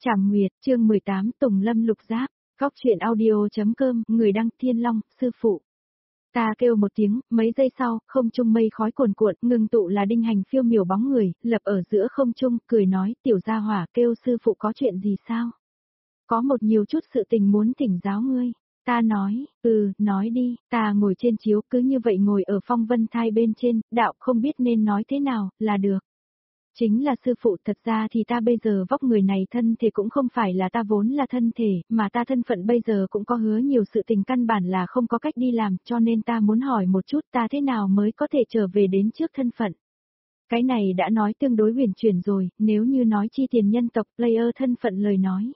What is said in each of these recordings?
Trảm Nguyệt, chương 18, Tùng Lâm Lục Giáp, Góc Chuyện Audio.com, người đăng Thiên Long, sư phụ. Ta kêu một tiếng, mấy giây sau, không trung mây khói cuồn cuộn, ngưng tụ là Đinh Hành phiêu miểu bóng người, lập ở giữa không trung, cười nói, tiểu gia hỏa, kêu sư phụ có chuyện gì sao? Có một nhiều chút sự tình muốn thỉnh giáo ngươi. Ta nói, nói đi, ta ngồi trên chiếu, cứ như vậy ngồi ở phong vân thai bên trên, đạo không biết nên nói thế nào, là được. Chính là sư phụ, thật ra thì ta bây giờ vóc người này thân thể cũng không phải là ta vốn là thân thể, mà ta thân phận bây giờ cũng có hứa nhiều sự tình căn bản là không có cách đi làm, cho nên ta muốn hỏi một chút ta thế nào mới có thể trở về đến trước thân phận. Cái này đã nói tương đối huyền chuyển rồi, nếu như nói chi tiền nhân tộc player thân phận lời nói.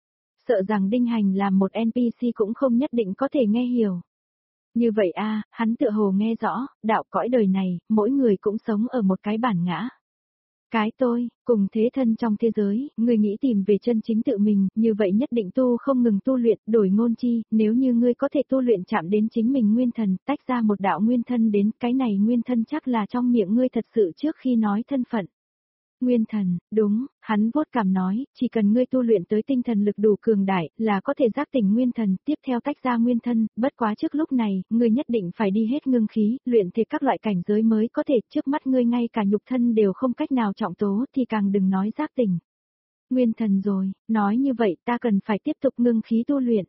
Sợ rằng Đinh Hành làm một NPC cũng không nhất định có thể nghe hiểu. Như vậy hắn tựa hồ nghe rõ, đạo cõi đời này, mỗi người cũng sống ở một cái bản ngã. Cái tôi, cùng thế thân trong thế giới, ngươi nghĩ tìm về chân chính tự mình, như vậy nhất định tu không ngừng tu luyện, đổi ngôn chi, nếu như ngươi có thể tu luyện chạm đến chính mình nguyên thần, tách ra một đạo nguyên thân đến, cái này nguyên thân chắc là trong miệng ngươi thật sự trước khi nói thân phận. Nguyên thần, đúng, hắn vuốt cằm nói, chỉ cần ngươi tu luyện tới tinh thần lực đủ cường đại, là có thể giác tỉnh nguyên thần, tiếp theo tách ra nguyên thân, bất quá trước lúc này, ngươi nhất định phải đi hết ngưng khí, luyện thể các loại cảnh giới mới có thể, trước mắt ngươi ngay cả nhục thân đều không cách nào trọng tố, thì càng đừng nói giác tỉnh. Nguyên thần rồi, nói như vậy ta cần phải tiếp tục ngưng khí tu luyện.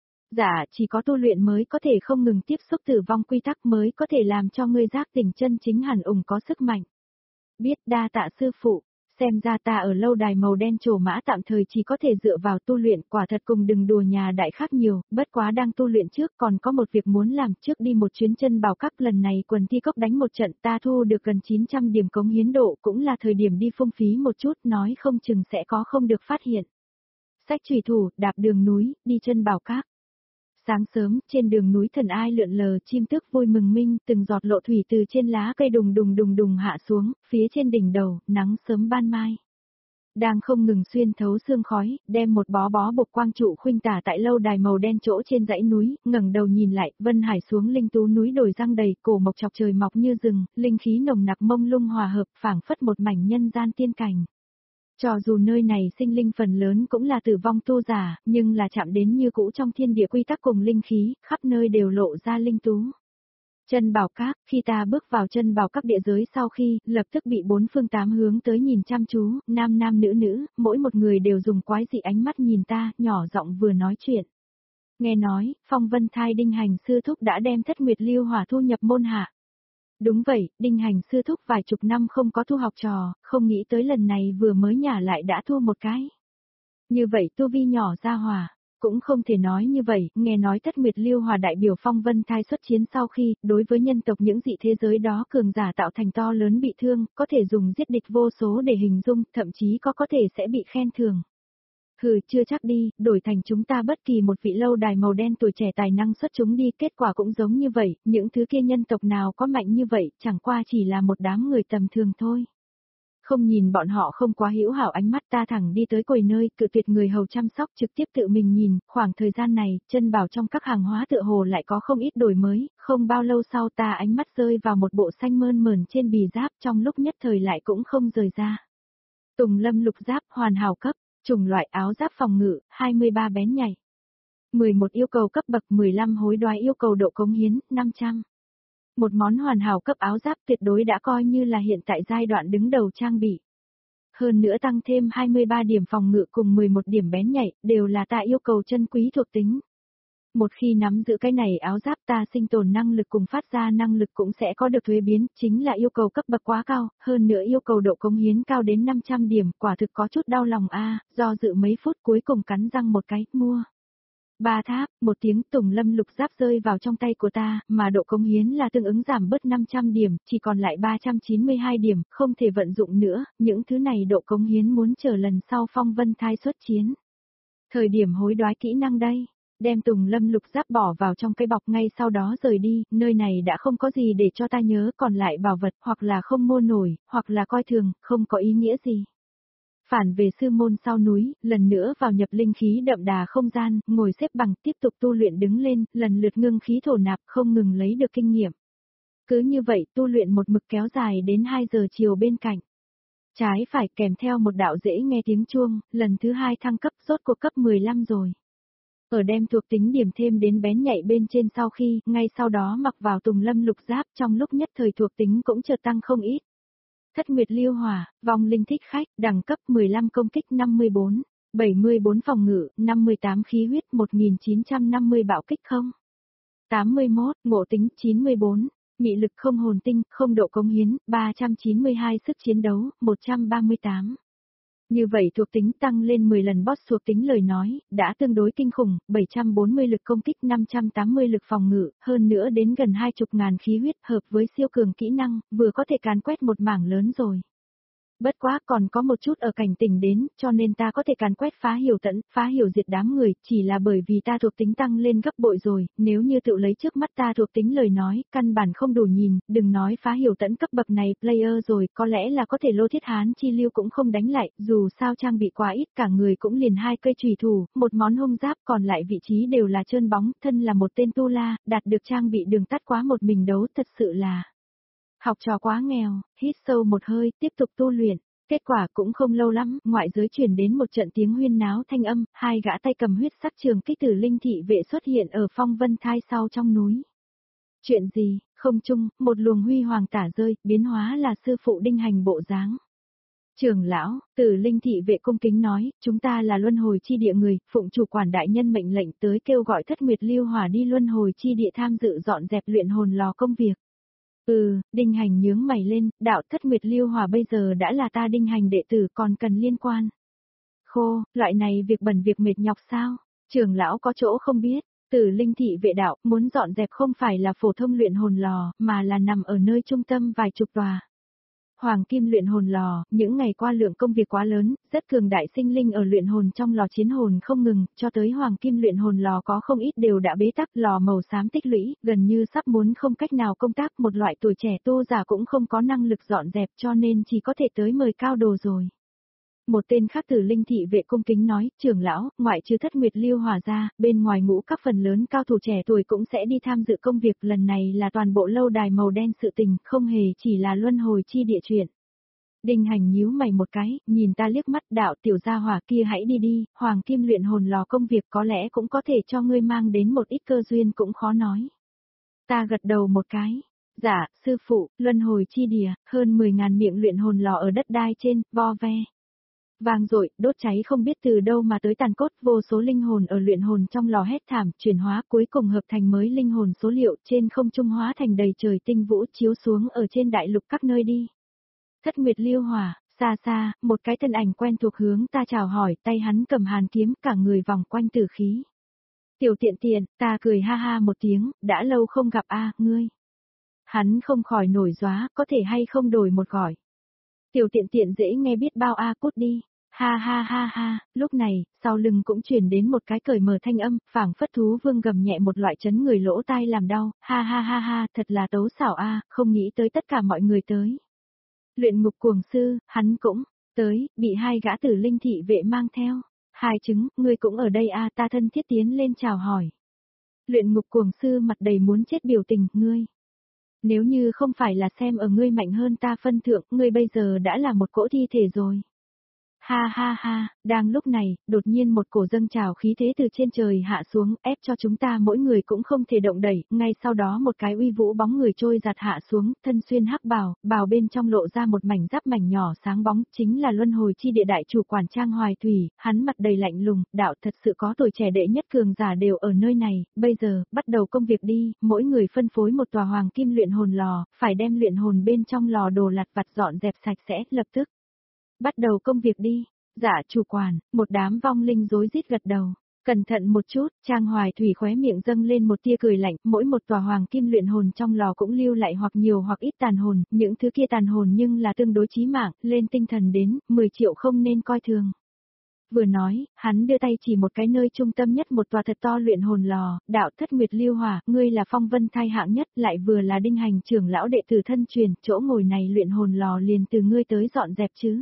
Dạ, chỉ có tu luyện mới có thể không ngừng tiếp xúc tử vong quy tắc mới có thể làm cho ngươi giác tỉnh chân chính hẳn ủng có sức mạnh. Biết đa tạ sư phụ, xem ra ta ở lâu đài màu đen trổ mã tạm thời chỉ có thể dựa vào tu luyện, quả thật cùng đừng đùa nhà đại khác nhiều, bất quá đang tu luyện trước còn có một việc muốn làm, trước đi một chuyến chân bảo các, lần này quần thi cốc đánh một trận ta thu được gần 900 điểm cống hiến độ, cũng là thời điểm đi phung phí một chút, nói không chừng sẽ có không được phát hiện. Sách chủy thủ, đạp đường núi, đi chân bảo các. Sáng sớm, trên đường núi Thần Ai lượn lờ, chim tước vui mừng minh, từng giọt lộ thủy từ trên lá cây đùng đùng hạ xuống, phía trên đỉnh đầu, nắng sớm ban mai. Đang không ngừng xuyên thấu sương khói, đem một bó bộc quang trụ khuynh tả tại lâu đài màu đen chỗ trên dãy núi, ngẩng đầu nhìn lại, vân hải xuống linh tú núi đồi răng đầy, cổ mộc chọc trời mọc như rừng, linh khí nồng nặc mông lung hòa hợp, phảng phất một mảnh nhân gian tiên cảnh. Cho dù nơi này sinh linh phần lớn cũng là tử vong tu giả, nhưng là chạm đến như cũ trong thiên địa quy tắc cùng linh khí, khắp nơi đều lộ ra linh tú. Chân bảo các, khi ta bước vào chân bảo các địa giới sau khi, lập tức bị bốn phương tám hướng tới nhìn chăm chú, nam nữ, mỗi một người đều dùng quái dị ánh mắt nhìn ta, nhỏ giọng vừa nói chuyện. Nghe nói, Phong Vân Thai Đinh Hành sư thúc đã đem Thất Nguyệt Lưu Hỏa thu nhập môn hạ. Đúng vậy, Đinh Hành sư thúc vài chục năm không có thu học trò, không nghĩ tới lần này vừa mới nhả lại đã thu một cái. Như vậy tu vi nhỏ ra hòa, cũng không thể nói như vậy, nghe nói Thất Nguyệt Lưu Hòa đại biểu Phong Vân Thai xuất chiến sau khi, đối với nhân tộc những dị thế giới đó cường giả tạo thành to lớn bị thương, có thể dùng giết địch vô số để hình dung, thậm chí có thể sẽ bị khen thưởng. Chưa chắc đi, đổi thành chúng ta bất kỳ một vị lâu đài màu đen tuổi trẻ tài năng xuất chúng đi, kết quả cũng giống như vậy, những thứ kia nhân tộc nào có mạnh như vậy, chẳng qua chỉ là một đám người tầm thường thôi. Không nhìn bọn họ không quá hữu hảo ánh mắt, ta thẳng đi tới quầy nơi, cự tuyệt người hầu chăm sóc, trực tiếp tự mình nhìn, khoảng thời gian này, chân bảo trong các hàng hóa tựa hồ lại có không ít đổi mới, không bao lâu sau ta ánh mắt rơi vào một bộ xanh mơn mởn trên bì giáp, trong lúc nhất thời lại cũng không rời ra. Tùng Lâm Lục Giáp hoàn hảo cấp, chủng loại áo giáp phòng ngự, 23 bén nhảy. 11 yêu cầu cấp bậc, 15 hối đoái yêu cầu độ cống hiến, 500. Một món hoàn hảo cấp áo giáp tuyệt đối đã coi như là hiện tại giai đoạn đứng đầu trang bị. Hơn nữa tăng thêm 23 điểm phòng ngự cùng 11 điểm bén nhảy, đều là ta yêu cầu chân quý thuộc tính. Một khi nắm giữ cái này áo giáp ta sinh tồn năng lực cùng phát ra năng lực cũng sẽ có được thuế biến, chính là yêu cầu cấp bậc quá cao, hơn nữa yêu cầu độ cống hiến cao đến 500 điểm, quả thực có chút đau lòng do dự mấy phút cuối cùng cắn răng một cái, mua. Ba tháp, một tiếng Tùng Lâm Lục Giáp rơi vào trong tay của ta, mà độ cống hiến là tương ứng giảm bớt 500 điểm, chỉ còn lại 392 điểm, không thể vận dụng nữa, những thứ này độ cống hiến muốn chờ lần sau Phong Vân Thai xuất chiến. Thời điểm hối đoái kỹ năng đây, đem Tùng Lâm Lục Giáp bỏ vào trong cái bọc ngay sau đó rời đi, nơi này đã không có gì để cho ta nhớ, còn lại bảo vật hoặc là không mua nổi, hoặc là coi thường, không có ý nghĩa gì. Phản về sư môn sau núi, lần nữa vào nhập linh khí đậm đà không gian, ngồi xếp bằng tiếp tục tu luyện đứng lên, lần lượt ngưng khí thổ nạp không ngừng lấy được kinh nghiệm. Cứ như vậy tu luyện một mực kéo dài đến 2 giờ chiều bên cạnh. Trái phải kèm theo một đạo dễ nghe tiếng chuông, lần thứ 2 thăng cấp rốt cuộc cấp 15 rồi. Ở đem thuộc tính điểm thêm đến bén nhạy bên trên sau khi, ngay sau đó mặc vào tùng lâm lục giáp trong lúc nhất thời thuộc tính cũng chợt tăng không ít. Thất Nguyệt Liêu Hỏa, vong linh thích khách, đẳng cấp 15 công kích 54, 74 phòng ngự, 58 khí huyết 1950 bạo kích không. 81, ngộ tính 94, mị lực không hồn tinh, không độ cống hiến, 392 sức chiến đấu, 138. Như vậy thuộc tính tăng lên 10 lần boss thuộc tính lời nói, đã tương đối kinh khủng, 740 lực công kích 580 lực phòng ngự, hơn nữa đến gần 20.000 khí huyết hợp với siêu cường kỹ năng, vừa có thể càn quét một mảng lớn rồi. Bất quá còn có một chút ở cảnh tỉnh đến, cho nên ta có thể càn quét phá hiểu tận, phá hiểu diệt đám người, chỉ là bởi vì ta thuộc tính tăng lên gấp bội rồi, nếu như tự lấy trước mắt ta thuộc tính lời nói, căn bản không đủ nhìn, đừng nói phá hiểu tận cấp bậc này, player rồi, có lẽ là có thể lô thiết hán chi lưu cũng không đánh lại, dù sao trang bị quá ít cả người cũng liền 2 cây chùy thủ, một món hung giáp còn lại vị trí đều là trơn bóng, thân là một tên tu la, đạt được trang bị đường tắt quá một mình đấu thật sự là... Học trò quá nghèo, hít sâu một hơi, tiếp tục tu luyện. Kết quả cũng không lâu lắm, ngoại giới truyền đến một trận tiếng huyên náo thanh âm, 2 gã tay cầm huyết sắc trường kích tử linh thị vệ xuất hiện ở phong vân thai sau trong núi. Chuyện gì, không chung, một luồng huy hoàng tả rơi, biến hóa là sư phụ đinh hành bộ dáng. Trưởng lão, tử linh thị vệ cung kính nói, chúng ta là luân hồi chi địa người, phụng chủ quản đại nhân mệnh lệnh tới kêu gọi Thất Nguyệt Liêu Hỏa đi luân hồi chi địa tham dự dọn dẹp luyện hồn lò công việc. Đinh hành nhướng mày lên, đạo Thất Nguyệt Liêu Hỏa bây giờ đã là ta đinh hành đệ tử còn cần liên quan. Khô, loại này việc bẩn việc mệt nhọc sao? Trưởng lão có chỗ không biết, Tử linh thị vệ đạo muốn dọn dẹp không phải là phổ thông luyện hồn lò, mà là nằm ở nơi trung tâm vài chục tòa. Hoàng kim luyện hồn lò, những ngày qua lượng công việc quá lớn, rất cường đại sinh linh ở luyện hồn trong lò chiến hồn không ngừng, cho tới hoàng kim luyện hồn lò có không ít đều đã bế tắc, lò màu xám tích lũy, gần như sắp muốn không cách nào công tác, một loại tuổi trẻ tu giả cũng không có năng lực dọn dẹp cho nên chỉ có thể tới mời cao đồ rồi. Một tên khác Tử linh thị vệ cung kính nói, trưởng lão, ngoại trừ Thất Nguyệt Liêu Hỏa ra, bên ngoài ngũ các phần lớn cao thủ trẻ tuổi cũng sẽ đi tham dự công việc, lần này là toàn bộ lâu đài màu đen sự tình, không hề chỉ là luân hồi chi địa chuyện. Đinh hành nhíu mày một cái, nhìn ta liếc mắt, đạo tiểu gia hỏa kia hãy đi đi, hoàng kim luyện hồn lò công việc có lẽ cũng có thể cho ngươi mang đến một ít cơ duyên cũng khó nói. Ta gật đầu một cái. Dạ, sư phụ, luân hồi chi địa, hơn 10.000 miệng luyện hồn lò ở đất đai trên, vo ve. Vang dội, đốt cháy không biết từ đâu mà tới tàn cốt, vô số linh hồn ở luyện hồn trong lò hét thảm, chuyển hóa cuối cùng hợp thành mới linh hồn số liệu, trên không trung hóa thành đầy trời tinh vũ chiếu xuống ở trên đại lục các nơi đi. Thất Nguyệt Liêu Hỏa, xa xa, một cái thân ảnh quen thuộc hướng ta chào hỏi, tay hắn cầm hàn kiếm, cả người vòng quanh tử khí. Tiểu tiện tiện, ta cười ha ha một tiếng, đã lâu không gặp a, ngươi. Hắn không khỏi nổi gióa, có thể hay không đổi một gọi. Tiểu tiện tiện dễ nghe biết bao a, cút đi. Ha ha ha ha, lúc này, sau lưng cũng truyền đến một cái cởi mở thanh âm, phảng phất thú vương gầm nhẹ một loại chấn người lỗ tai làm đau, ha ha ha ha, thật là tấu xảo a, không nghĩ tới tất cả mọi người tới. Luyện ngục cuồng sư, hắn cũng tới, bị 2 gã tử linh thị vệ mang theo. 2 chứng, ngươi cũng ở đây a, ta thân thiết tiến lên chào hỏi. Luyện ngục cuồng sư mặt đầy muốn chết biểu tình, ngươi. Nếu như không phải là xem ở ngươi mạnh hơn ta phân thượng, ngươi bây giờ đã là một cỗ thi thể rồi. Ha ha ha, đang lúc này, đột nhiên một cổ dâng trào khí thế từ trên trời hạ xuống, ép cho chúng ta mỗi người cũng không thể động đẩy, ngay sau đó một cái uy vũ bóng người trôi giạt hạ xuống, thân xuyên hắc bào, bào bên trong lộ ra một mảnh giáp mảnh nhỏ sáng bóng, chính là luân hồi chi địa đại chủ quản Trang Hoài Thủy, hắn mặt đầy lạnh lùng, đạo thật sự có tuổi trẻ đệ nhất cường giả đều ở nơi này, bây giờ, bắt đầu công việc đi, mỗi người phân phối một tòa hoàng kim luyện hồn lò, phải đem luyện hồn bên trong lò đồ lặt vặt dọn dẹp sạch sẽ, lập tức. Bắt đầu công việc đi. Dạ chủ quản, một đám vong linh rối rít gật đầu. Cẩn thận một chút, Trang Hoài Thủy khóe miệng dâng lên một tia cười lạnh, mỗi một tòa hoàng kim luyện hồn trong lò cũng lưu lại hoặc nhiều hoặc ít tàn hồn, những thứ kia tàn hồn nhưng là tương đối chí mạng, lên tinh thần đến, 10 triệu không nên coi thường. Vừa nói, hắn đưa tay chỉ một cái nơi trung tâm nhất một tòa thật to luyện hồn lò, đạo Thất Nguyệt Liêu Hỏa, ngươi là phong vân thai hạng nhất, lại vừa là đinh hành trưởng lão đệ tử thân truyền, chỗ ngồi này luyện hồn lò liền từ ngươi tới dọn dẹp chứ.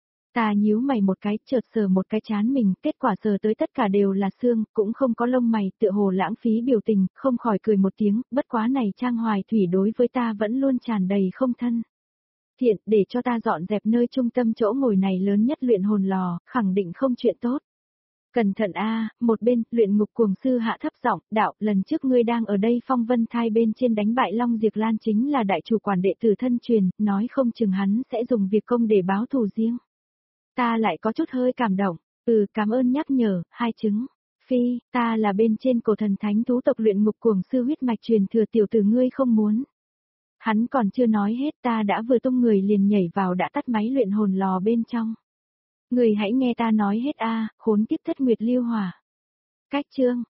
Ta nhíu mày một cái, chợt sờ một cái chán mình, kết quả sờ tới tất cả đều là xương, cũng không có lông mày, tựa hồ lãng phí biểu tình, không khỏi cười một tiếng, bất quá này Trang Hoài Thủy đối với ta vẫn luôn tràn đầy không thân. tiện, để cho ta dọn dẹp nơi trung tâm chỗ ngồi này lớn nhất luyện hồn lò, khẳng định không chuyện tốt. Cẩn thận a, một bên, luyện ngục cuồng sư hạ thấp giọng, đạo, lần trước ngươi đang ở đây phong vân thai bên trên đánh bại Long Diệp Lan chính là đại chủ quản đệ tử thân truyền, nói không chừng hắn sẽ dùng việc công để báo thù riêng. Ta lại có chút hơi cảm động, cảm ơn nhắc nhở, hai chứng. Phi, ta là bên trên cổ thần thánh thú tộc luyện ngục cuồng sư huyết mạch truyền thừa tiểu tử ngươi không muốn. Hắn còn chưa nói hết ta đã vừa tung người liền nhảy vào đã tắt máy luyện hồn lò bên trong. Người hãy nghe ta nói hết a, khốn kiếp thất nguyệt lưu hỏa. Cách chương.